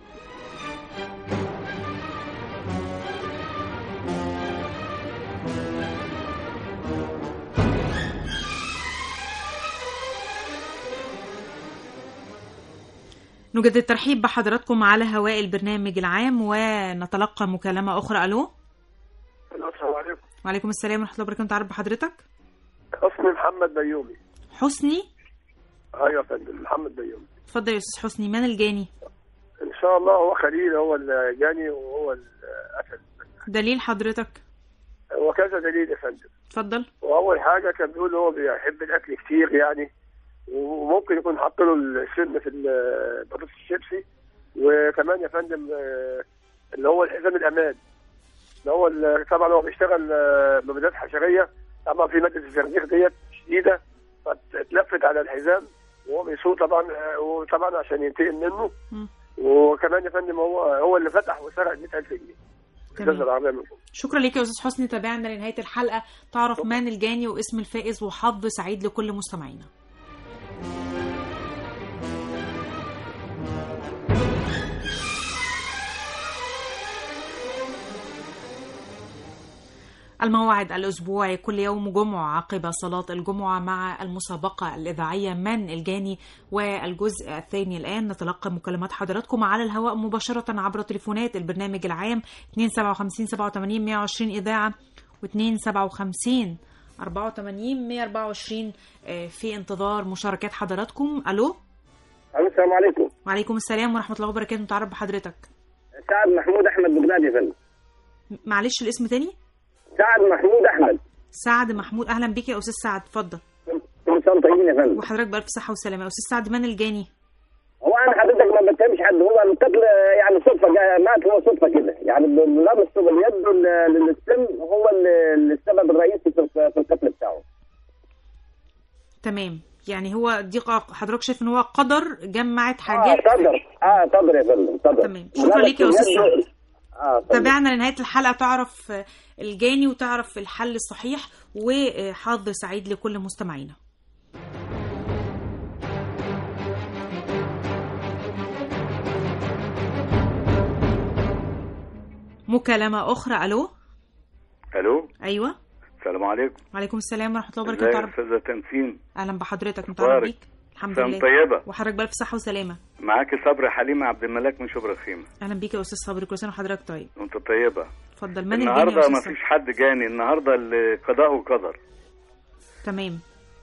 نجدد الترحيب بحضراتكم على هواء البرنامج العام ونتلقى مكالمة أخرى. ألو السلام عليكم. وعليكم السلام ورحمة الله وبركاته. نتعرف بحضرتك. حسني محمد بيومي. حسني أيوة يا فندم محمد بيومي. اتفضل يا أستاذ حسني. من الجاني؟ إن شاء الله هو خليل هو الجاني وهو الأسد. دليل حضرتك؟ وكذا دليل يا فندم. اتفضل. وأول حاجة كان بيقول هو بيحب الأكل كتير يعني، وممكن يكون حط له السم في البطاطس الشيبسي، وكمان يا فندم اللي هو الحزام الامان اللي هو طبعا هو بيشتغل مبيدات حشريه، طبعا في ماده الزرنيخ ديت شديده فاتلفت على الحزام وهو بيسوق طبعا، وطبعا عشان ينتقم منه. وكمان يا فندم هو هو اللي فتح وسرق مئة ألف جنيه. شكرا لك يا استاذ حسني. تابعنا لنهايه الحلقه تعرف من الجاني واسم الفائز وحظ سعيد لكل مستمعينا. الموعد الأسبوعي كل يوم جمعة عقب صلاة الجمعة مع المسابقة الإذاعية من الجاني، والجزء الثاني الآن نتلقى مكالمات حضراتكم على الهواء مباشرة عبر تليفونات البرنامج العام اثنين سبعة خمسين سبعة وثمانين مئة وعشرين إذاعة واثنين سبعة خمسين أربعة وثمانين مئة وأربعة وعشرين. في انتظار مشاركات حضراتكم. ألو السلام عليكم. وعليكم السلام ورحمة الله وبركاته. نتعرف بحضرتك. سعد محمود أحمد بغدادي يا فندم. معلش الاسم تاني. سعد محمود أحمد. سعد محمود. أهلا بك يا أستاذ سعد. اتفضل. كل سنة طيبين يا فندم. وحضرتك بألف صحة وسلامة. يا أستاذ سعد من الجاني؟ هو أنا حضرتك ما بتهمش حد، هو القتل يعني صدفة، مات هو صدفة كده يعني، لمس اليد للسم هو السبب الرئيسي في القتل بتاعه. تمام، يعني هو دي حضرتك شايف ان هو قدر جمعت حاجات. اه قدر اه قدر يا فندم قدر. تمام، شكرا ليك يا استاذ سعد. آه تابعنا لنهاية الحلقة تعرف الجاني وتعرف الحل الصحيح وحظ سعيد لكل مستمعينا. مكالمة أخرى. ألو ألو أيوة السلام عليكم. وعليكم السلام ورحمة الله وبركاته. ازيك يا أستاذة تنسين؟ أهلا بحضرتك. نتعرف بيك. الحمد لله طيبة. وحضرتك بألف صحة وسلامة. معاكي صبري حليمة عبد الملاك من شبرا الخيمة. أهلا بيك يا أستاذ صبري. كل سنة وحضرتك طيب. وأنت طيبة. اتفضل. من النهارده ما فيش حد جاني، النهارده القضاء وقدر. تمام.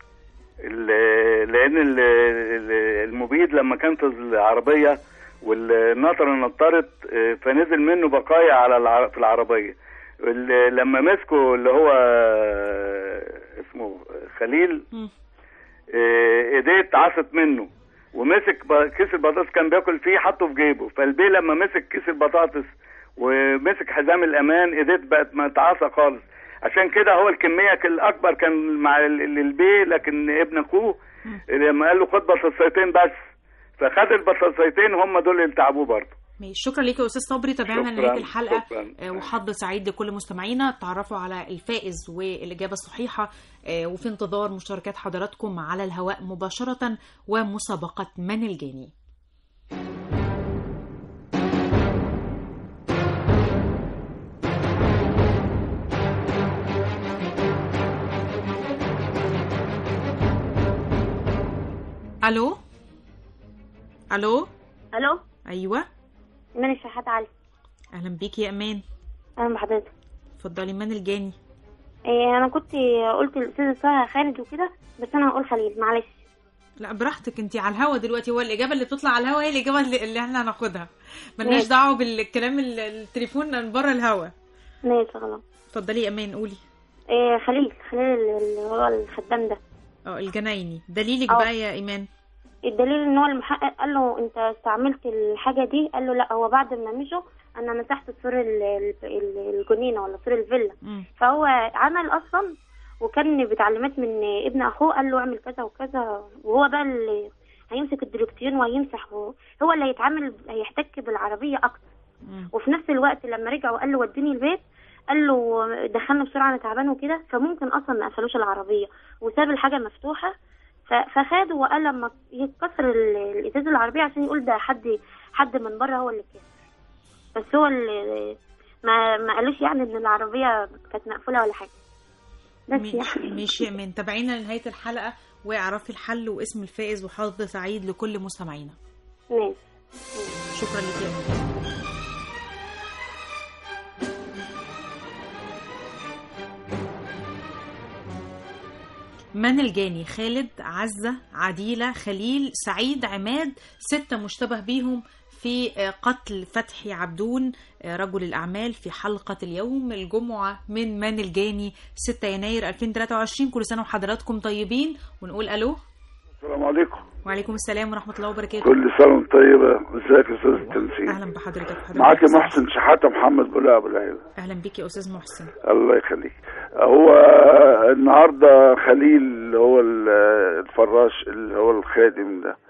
لأن المبيد لما كانت العربية والنطرة نطرت فنزل منه بقايا على في العربية، لما مسكوا اللي هو اسمه خليل ايديه اتعصت منه ومسك كيس البطاطس كان بياكل فيه حطه في جيبه، فالبيه لما مسك كيس البطاطس ومسك حزام الامان ايديه بقت متعصه خالص، عشان كده هو الكميه الاكبر كان مع البيه، لكن ابن اخوه لما قال له خد بطاطسيتين بس فخد البطاطسيتين هم دول اللي تعبوه برضه. ماشي، شكرا ليك يا استاذ صبري. تابعنا لنهايه الحلقه شكرا. وحظ سعيد لكل مستمعينا. تعرفوا على الفائز والاجابه الصحيحه، وفي انتظار مشاركات حضراتكم على الهواء مباشره ومسابقه من الجاني. الو الو الو ايوه ايمان الشحات علي. اهلا بيكي يا امان. اهلا بحضرتك. اتفضلي. ايمان الجاني. إيه انا كنت قلت الاستاذ اسمها خالد وكده، بس انا هقول خليل معلش. لا براحتك، انت على الهوا دلوقتي، هو الاجابه اللي بتطلع على الهوا هي الاجابه اللي, اللي احنا هناخدها، ملناش ماشي. دعوه بالكلام ال- التليفون من بره الهوا. ماشي خلاص. اتفضلي يا امان قولي. إيه خليل خليل اللي هو الخدام ده. اه الجنايني. دليلك أوه. بقى يا ايمان؟ الدليل ان هو المحقق قال له انت استعملت الحاجه دي، قال له لا، هو بعد ما مشوا انا مسحت سور ال- ال- الجنينه ولا سور الفيلا. مم. فهو عمل اصلا، وكان بتعليمات من ابن اخوه، قال له اعمل كذا وكذا، وهو بقى اللي هيمسك الدركسيون وهيمسح، هو, هو اللي هيتعامل، هيحتك بالعربيه اكتر. مم. وفي نفس الوقت لما رجع وقال له وديني البيت، قال له دخلنا بسرعه انا تعبان وكده، فممكن اصلا ما قفلوش العربيه وساب الحاجه مفتوحه. ف- فخده وقال لما يتكسر ال- الازاز العربيه عشان يقول ده حد حد من بره هو اللي كسر، بس هو اللي ما ما قالوش يعني ان العربيه كانت مقفوله ولا حاجه. بس ماشي يعني ماشي يا امان. تابعينا لنهايه الحلقه واعرفي الحل واسم الفائز وحظ سعيد لكل مستمعينا. ماشي. شكرا لك يا امان. من الجاني؟ خالد، عزة، عديلة، خليل، سعيد، عماد. ستة مشتبه بيهم في قتل فتحي عبدون رجل الأعمال في حلقة اليوم الجمعة من من الجاني ستة يناير ألفين وثلاثة وعشرين. كل سنة وحضراتكم طيبين. ونقول ألو. السلام عليكم. وعليكم السلام ورحمة الله وبركاته. كل سنة وانت طيبة. ازيك يا استاذ التنسيق؟ أهلا بحضرتك. معاك محسن شحاتة محمد بولاق ابو العيلة. أهلا بك يا أستاذ محسن. الله يخليك. هو النهارده خليل اللي هو الفراش اللي هو الخادم ده،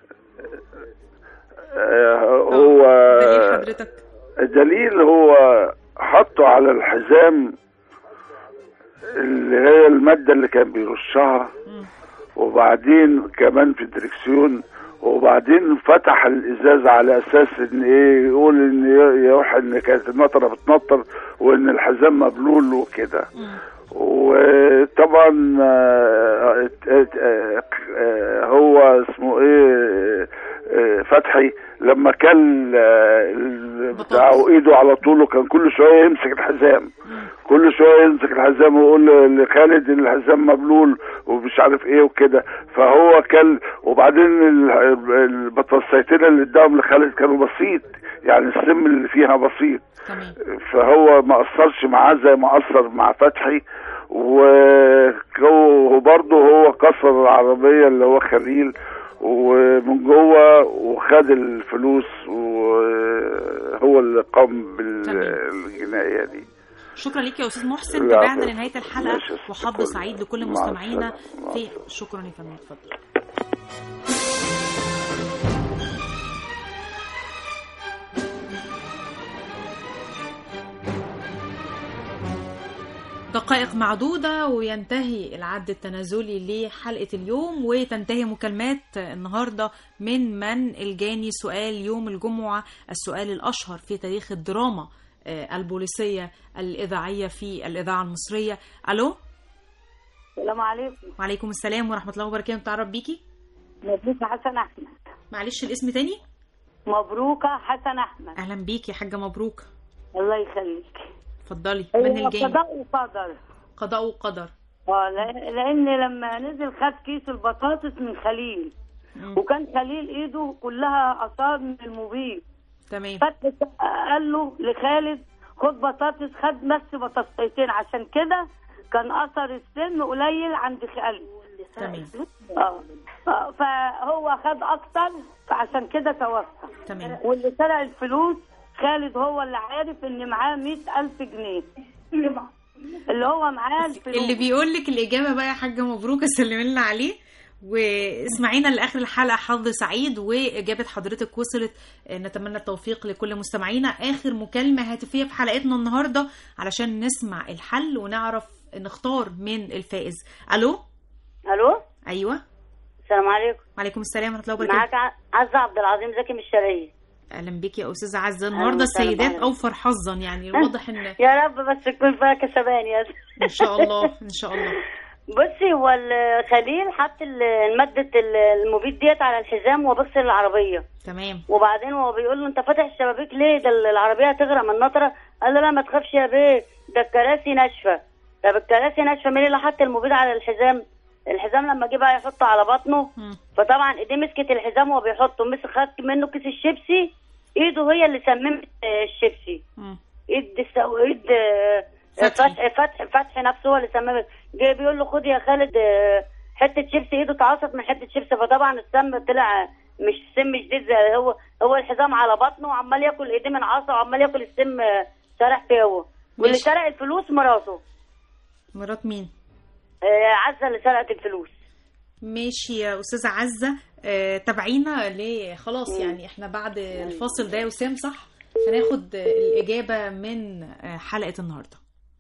هو دليل حضرتك؟ الدليل هو حطه على الحزام اللي هي المادة اللي كان بيرشها، وبعدين كمان في الدركسيون، وبعدين فتح الازاز على اساس ان ايه، يقول ان يروح ان كانت النطره بتنطر وان الحزام مبلول وكده. وطبعا هو اسمه ايه فتحي لما كان بتاعه ايده على طوله كان كل شويه يمسك الحزام، كل شويه يمسك الحزام ويقول لخالد الحزام مبلول ومش عارف ايه وكده. فهو كان، وبعدين البطاطسيتين اللي اداهم لخالد كانوا بسيط، يعني السم اللي فيها بسيط، فهو ما اثرش معاه زي ما اثر مع فتحي. وبرضه هو كسر العربيه اللي هو خليل ومن جوه وخد الفلوس، وهو اللي قام بالجنايه دي. شكرا لك يا استاذ محسن. تابعنا لنهايه الحلقه وحظ سعيد لكل مستمعينا في. شكرا يا فندم. اتفضل. دقائق معدودة وينتهي العد التنازلي لحلقة اليوم، وتنتهي مكالمات النهاردة من من الجاني. سؤال يوم الجمعة، السؤال الأشهر في تاريخ الدراما البوليسية الإذاعية في الإذاعة المصرية. ألو. السلام عليكم. وعليكم السلام ورحمة الله وبركاته. تعرف بيكي؟ مبروكة حسن أحمد. معلش الاسم تاني؟ مبروكة حسن أحمد. أهلا بيكي يا حاجة مبروك. الله يخليك. اتفضلي. من الجاني؟ قضاء وقدر. قضاء وقدر. اه لان لما نزل خد كيس البطاطس من خليل، مم. وكان خليل ايده كلها اثار من المبيد. تمام. قال له لخالد خد بطاطس، خد بس بطاطسيتين، عشان كده كان اثر السم قليل عند خالد. تمام. اه فهو خد اكتر فعشان كده توفى. تمام. واللي سرق الفلوس خالد هو اللي عارف ان معاه مئة ألف جنيه اللي هو معاه الفلوس. اللي بيقول لك الإجابة بقى يا حاجة مبروك، سلمي لنا عليه واسمعينا لآخر الحلقة. حظ سعيد وإجابة حضرتك وصلت. نتمنى التوفيق لكل مستمعينا. آخر مكالمة هاتفية في حلقتنا النهاردة علشان نسمع الحل ونعرف نختار من الفائز. ألو. ألو. أيوة. السلام عليكم. وعليكم السلام ورحمة الله وبركاته. معاك عزة عبد العظيم زكي من الشرقية. اهلا بك يا استاذه عزه. النهارده السيدات اوفر حظا، يعني واضح ان يا رب بس تكون فيها كسبان يا ان شاء الله ان شاء الله. بصي هو خليل حط المادة المبيد ديت على الحزام وبص العربية. تمام. وبعدين هو بيقول له انت فاتح الشبابيك ليه؟ ده العربية هتغرق من النطرة. قال له لا ما تخافش يا بيه، ده الكراسي ناشفة. طب الكراسي ناشفة، مين اللي حط المبيد على الحزام؟ الحزام لما جه بقى يحطه على بطنه م. فطبعا ايديه مسكت الحزام وهو بيحطه، مسك خد منه كيس الشيبسي، ايده هي اللي سممت الشيبسي. م. ايد ايد فتح فتح فتح نفسه هو اللي سممت. جه بيقول له خد يا خالد حته شيبسي، ايده اتعصت من حته شيبسي، فطبعا السم طلع مش سم شديد زي هو هو الحزام على بطنه وعمال ياكل ايديه من عصا وعمال ياكل السم سرح فيه هو. واللي سرق الفلوس مراته. مرات مين؟ آه عزة اللي سرقت الفلوس. ماشي يا استاذه عزة. آه تابعينا ليه خلاص مم. يعني احنا بعد الفاصل ده يا وسام صح هناخد الاجابه من حلقه النهارده.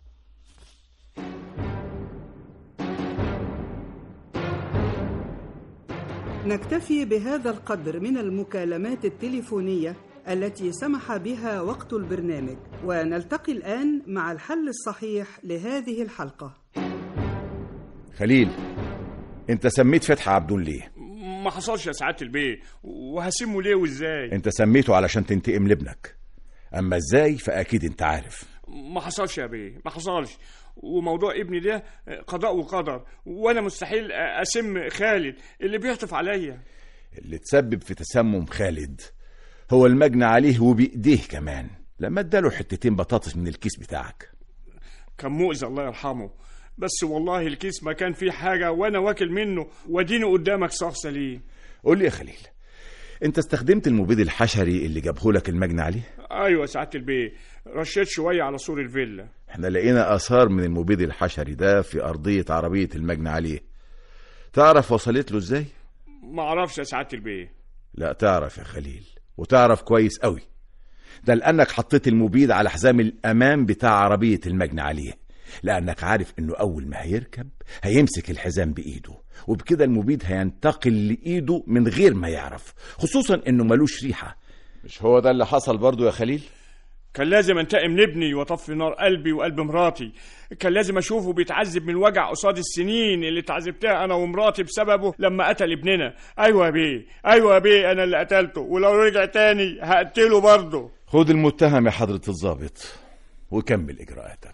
نكتفي بهذا القدر من المكالمات التليفونية التي سمح بها وقت البرنامج، ونلتقي الآن مع الحل الصحيح لهذه الحلقة. خليل، انت سميت فتحي عبدون ليه؟ ما حصلش يا سعادة البيه، وهسمه ليه وازاي؟ انت سميته علشان تنتقم لابنك، اما ازاي فاكيد انت عارف. ما حصلش يا بيه، ما حصلش. وموضوع ابني ده قضاء وقدر، وانا مستحيل اسم خالد اللي بيعطف عليا. اللي تسبب في تسمم خالد هو المجني عليه وبايديه كمان لما اداله حتتين بطاطس من الكيس بتاعك. كان مؤذي الله يرحمه، بس والله الكيس ما كان فيه حاجه وانا واكل منه واديني قدامك صاغ سليم. قول لي يا خليل، انت استخدمت المبيد الحشري اللي جابه لك المجني عليه؟ ايوه سعاده البيه، رشيت شويه على سور الفيلا. احنا لقينا اثار من المبيد الحشري ده في ارضيه عربيه المجني عليه. تعرف وصلت له ازاي؟ ما اعرفش يا سعاده البيه. لا تعرف يا خليل، وتعرف كويس قوي. ده لانك حطيت المبيد على حزام الامان بتاع عربيه المجني عليه، لانك عارف انه اول ما هيركب هيمسك الحزام بايده، وبكده المبيد هينتقل لايده من غير ما يعرف، خصوصا انه ملوش ريحه. مش هو ده اللي حصل برضو يا خليل؟ كان لازم انتقم لابني واطفي نار قلبي وقلب مراتي. كان لازم اشوفه بيتعذب من الوجع قصاد السنين اللي اتعذبتها انا ومراتي بسببه لما قتل ابننا. ايوه يا بيه، ايوه يا بيه، انا اللي قتلته، ولو رجع تاني هقتله برضه. خد المتهم يا حضرة الضابط وكمل اجراءاتك.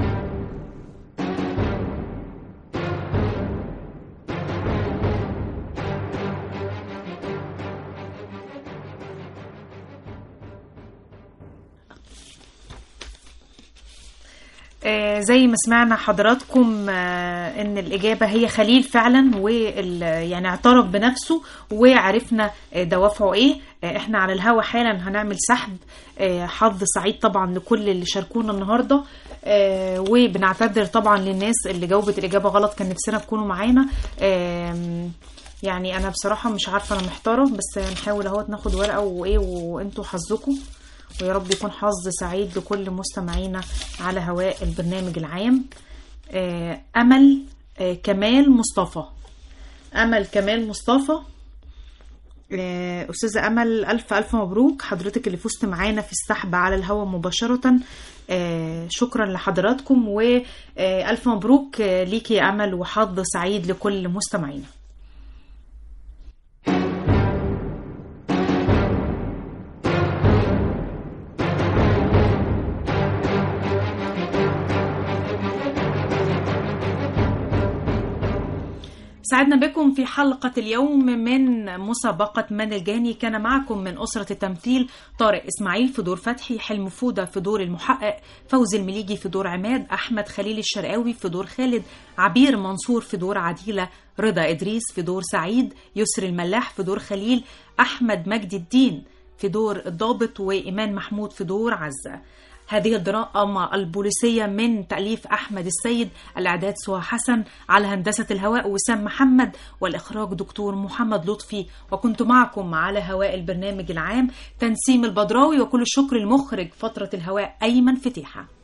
آه زي ما سمعنا حضراتكم آه ان الاجابه هي خليل فعلا، وال يعني اعترف بنفسه وعرفنا آه دوافعه ايه. آه احنا على الهوا حالا هنعمل سحب آه حظ سعيد طبعا لكل اللي شاركونا النهارده، آه وبنعتذر طبعا للناس اللي جاوبت الاجابه غلط، كان نفسنا تكونوا معانا. آه يعني انا بصراحه مش عارفه، انا محتاره، بس هنحاول اهو ناخد ورقه وايه وانتوا حظكم، ويا رب يكون حظ سعيد لكل مستمعينا على هواء البرنامج العام. أمل كمال مصطفى، أمل كمال مصطفى، أستاذة أمل ألف ألف مبروك، حضرتك اللي فزت معانا في السحب على الهواء مباشرة. شكرا لحضراتكم وألف مبروك ليكي يا أمل، وحظ سعيد لكل مستمعينا. سعدنا بكم في حلقة اليوم من مسابقة من الجاني. كان معكم من أسرة التمثيل طارق إسماعيل في دور فتحي، حلم فودة في دور المحقق، فوزي المليجي في دور عماد، أحمد خليل الشرقاوي في دور خالد، عبير منصور في دور عديلة، رضا إدريس في دور سعيد، يسر الملاح في دور خليل، أحمد مجدي الدين في دور الضابط، وإيمان محمود في دور عزة. هذه الدراما البوليسية من تأليف أحمد السيد، الإعداد سهى حسن، على هندسة الهواء وسام محمد، والإخراج دكتور محمد لطفي، وكنت معكم على هواء البرنامج العام تنسيم البدراوي، وكل الشكر المخرج فترة الهواء أيمن فتيحة.